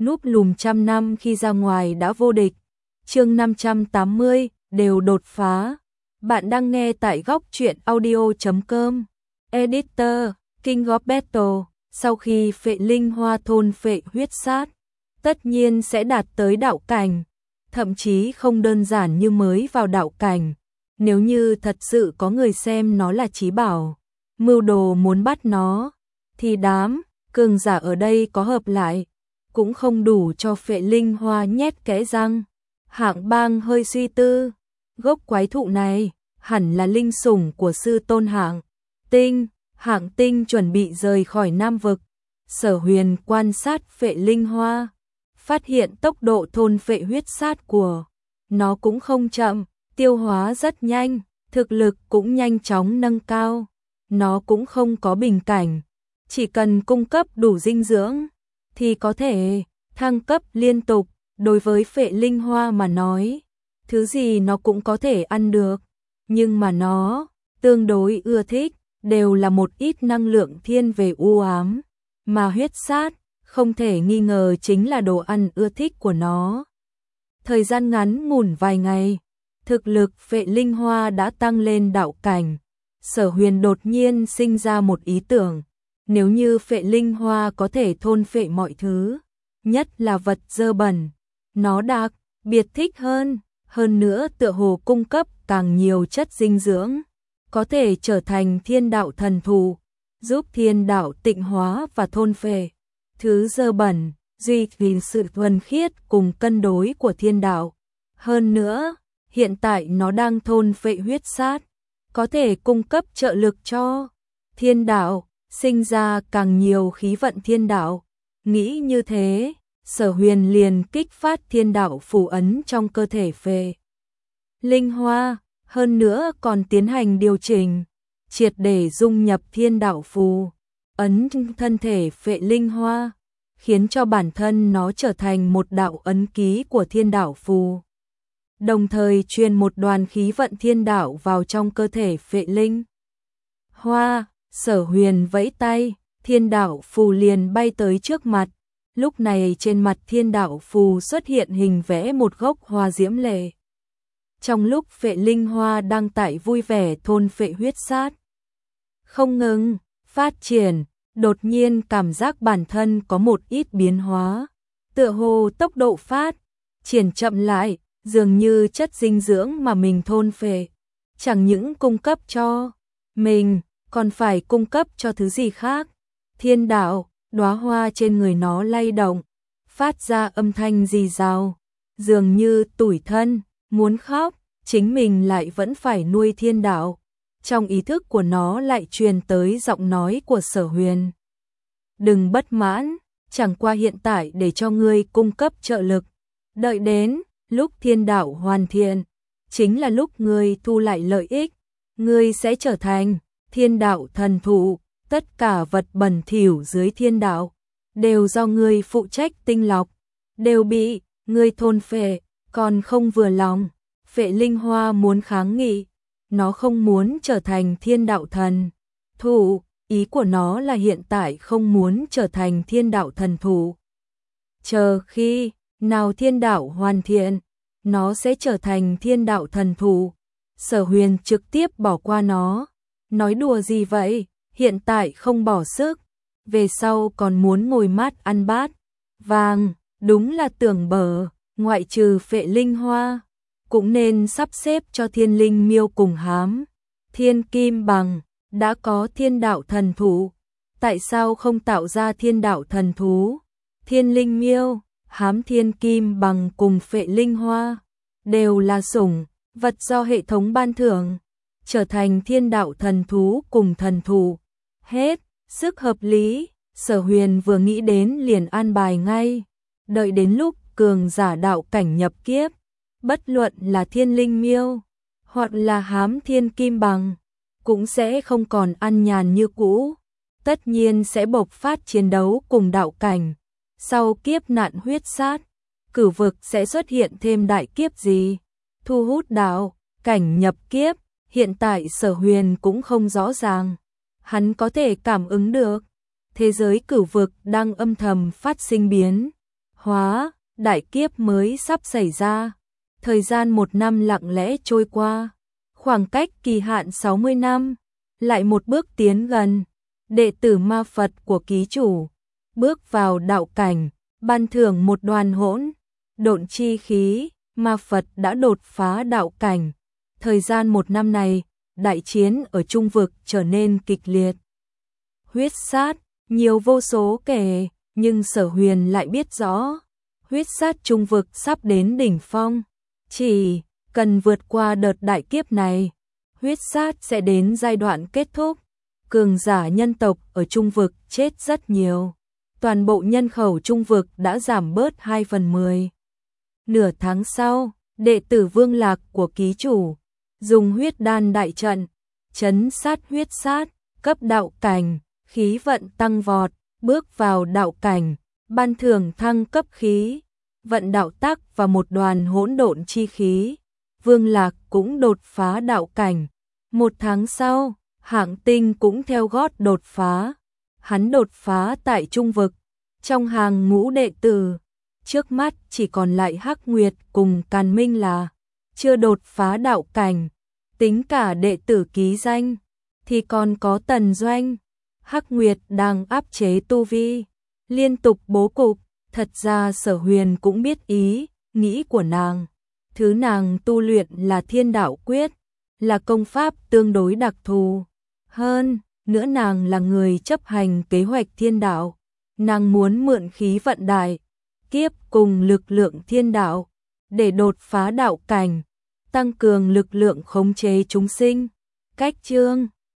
núp lùm trăm năm khi ra ngoài đã vô địch. Chương 580, đều đột phá. Bạn đang nghe tại góc truyện audio.com. Editor, King of Battle, sau khi phệ linh hoa thôn phệ huyết sát, tất nhiên sẽ đạt tới đạo cảnh, thậm chí không đơn giản như mới vào đạo cảnh. Nếu như thật sự có người xem nó là chí bảo, mưu đồ muốn bắt nó, thì đám cường giả ở đây có hợp lại, cũng không đủ cho phệ linh hoa nhét kẽ răng. Hạng Bang hơi suy tư, gốc quái thụ này hẳn là linh sủng của sư tôn Hạng Tinh. Hạng Tinh chuẩn bị rời khỏi Nam Vực. Sở Huyền quan sát phệ linh hoa, phát hiện tốc độ thôn phệ huyết sát của nó cũng không chậm, tiêu hóa rất nhanh, thực lực cũng nhanh chóng nâng cao. Nó cũng không có bình cảnh, chỉ cần cung cấp đủ dinh dưỡng thì có thể thăng cấp liên tục. Đối với phệ linh hoa mà nói, thứ gì nó cũng có thể ăn được, nhưng mà nó tương đối ưa thích đều là một ít năng lượng thiên về u ám, mà huyết sát không thể nghi ngờ chính là đồ ăn ưa thích của nó. Thời gian ngắn ngủn vài ngày, thực lực phệ linh hoa đã tăng lên đạo cảnh. Sở Huyền đột nhiên sinh ra một ý tưởng, nếu như phệ linh hoa có thể thôn phệ mọi thứ, nhất là vật dơ bẩn, nó đặc biệt thích hơn nữa tựa hồ cung cấp càng nhiều chất dinh dưỡng, có thể trở thành thiên đạo thần thù, giúp thiên đạo tịnh hóa và thôn phệ thứ dơ bẩn, duy trì sự thuần khiết cùng cân đối của thiên đạo. Hơn nữa, hiện tại nó đang thôn phệ huyết sát, có thể cung cấp trợ lực cho thiên đạo, sinh ra càng nhiều khí vận thiên đạo. Nghĩ như thế, Sở Huyền liền kích phát thiên đạo phù ấn trong cơ thể phệ linh hoa, hơn nữa còn tiến hành điều chỉnh, triệt để dung nhập thiên đạo phù ấn thân thể phệ linh hoa, khiến cho bản thân nó trở thành một đạo ấn ký của thiên đạo phù. Đồng thời truyền một đoàn khí vận thiên đạo vào trong cơ thể phệ linh hoa. Sở Huyền vẫy tay, thiên đạo phù liền bay tới trước mặt. Lúc này trên mặt thiên đạo phù xuất hiện hình vẽ một gốc hoa diễm lệ. Trong lúc phệ linh hoa đang tại vui vẻ thôn phệ huyết sát, không ngừng phát triển, đột nhiên cảm giác bản thân có một ít biến hóa, tựa hồ tốc độ phát triển chậm lại, dường như chất dinh dưỡng mà mình thôn phệ chẳng những cung cấp cho mình, còn phải cung cấp cho thứ gì khác. Thiên đạo, đóa hoa trên người nó lay động, phát ra âm thanh rì rào, dường như tủi thân, muốn khóc, chính mình lại vẫn phải nuôi thiên đạo. Trong ý thức của nó lại truyền tới giọng nói của Sở Huyền. Đừng bất mãn, chẳng qua hiện tại để cho ngươi cung cấp trợ lực. Đợi đến lúc thiên đạo hoàn thiện, chính là lúc ngươi thu lại lợi ích, ngươi sẽ trở thành thiên đạo thần thụ. Tất cả vật bẩn thỉu dưới thiên đạo đều do ngươi phụ trách tinh lọc, đều bị ngươi thôn phệ. Còn không vừa lòng, phệ linh hoa muốn kháng nghị, nó không muốn trở thành thiên đạo thần thụ, ý của nó là hiện tại không muốn trở thành thiên đạo thần thụ. Chờ khi nào thiên đạo hoàn thiện, nó sẽ trở thành thiên đạo thần thụ. Sở Huyền trực tiếp bỏ qua nó, nói đùa gì vậy? Hiện tại không bỏ sức, về sau còn muốn ngồi mát ăn bát vàng, đúng là tưởng bở. Ngoại trừ phệ linh hoa, cũng nên sắp xếp cho thiên linh miêu cùng hám thiên kim bằng. Đã có thiên đạo thần thú, tại sao không tạo ra thiên đạo thần thú? Thiên linh miêu, hám thiên kim bằng cùng phệ linh hoa đều là sủng vật do hệ thống ban thưởng, trở thành thiên đạo thần thú cùng thần thú, hết sức hợp lý. Sở Huyền vừa nghĩ đến liền an bài ngay, đợi đến lúc cường giả đạo cảnh nhập kiếp, bất luận là thiên linh miêu hoặc là hám thiên kim bằng, cũng sẽ không còn ăn nhàn như cũ, tất nhiên sẽ bộc phát chiến đấu cùng đạo cảnh. Sau kiếp nạn huyết sát, cửu vực sẽ xuất hiện thêm đại kiếp gì, thu hút đạo cảnh nhập kiếp, hiện tại Sở Huyền cũng không rõ ràng. Hắn có thể cảm ứng được, thế giới cửu vực đang âm thầm phát sinh biến hóa, đại kiếp mới sắp xảy ra. Thời gian 1 năm lặng lẽ trôi qua, khoảng cách kỳ hạn 60 năm, lại một bước tiến gần. Đệ tử ma Phật của ký chủ, bước vào đạo cảnh, ban thưởng một đoàn hỗn độn chi khí, ma Phật đã đột phá đạo cảnh. Thời gian 1 năm này, đại chiến ở Trung vực trở nên kịch liệt. Huyết sát, nhiều vô số kể, nhưng Sở Huyền lại biết rõ, huyết sát Trung vực sắp đến đỉnh phong. Chỉ cần vượt qua đợt đại kiếp này, huyết sát sẽ đến giai đoạn kết thúc. Cường giả nhân tộc ở Trung vực chết rất nhiều. Toàn bộ nhân khẩu Trung vực đã giảm bớt 2/10. Nửa tháng sau, đệ tử Vương Lạc của ký chủ dùng huyết đan đại trận trấn sát huyết sát, cấp đạo cảnh, khí vận tăng vọt, bước vào đạo cảnh, ban thưởng thăng cấp khí vận đạo tắc và một đoàn hỗn độn chi khí. Vương Lạc cũng đột phá đạo cảnh. 1 tháng sau, Hạng Tinh cũng theo gót đột phá. Hắn đột phá tại Trung vực. Trong hàng ngũ đệ tử, trước mắt chỉ còn lại Hắc Nguyệt cùng Càn Minh là chưa đột phá đạo cảnh. Tính cả đệ tử ký danh thì còn có Tần Doanh. Hắc Nguyệt đang áp chế tu vi, liên tục bố cục. Thật ra Sở Huyền cũng biết ý nghĩ của nàng. Thứ nàng tu luyện là Thiên Đạo Quyết, là công pháp tương đối đặc thù. Hơn nữa nàng là người chấp hành kế hoạch thiên đạo. Nàng muốn mượn khí vận đại kiếp cùng lực lượng thiên đạo để đột phá đạo cảnh, tăng cường lực lượng khống chế chúng sinh. Cách chương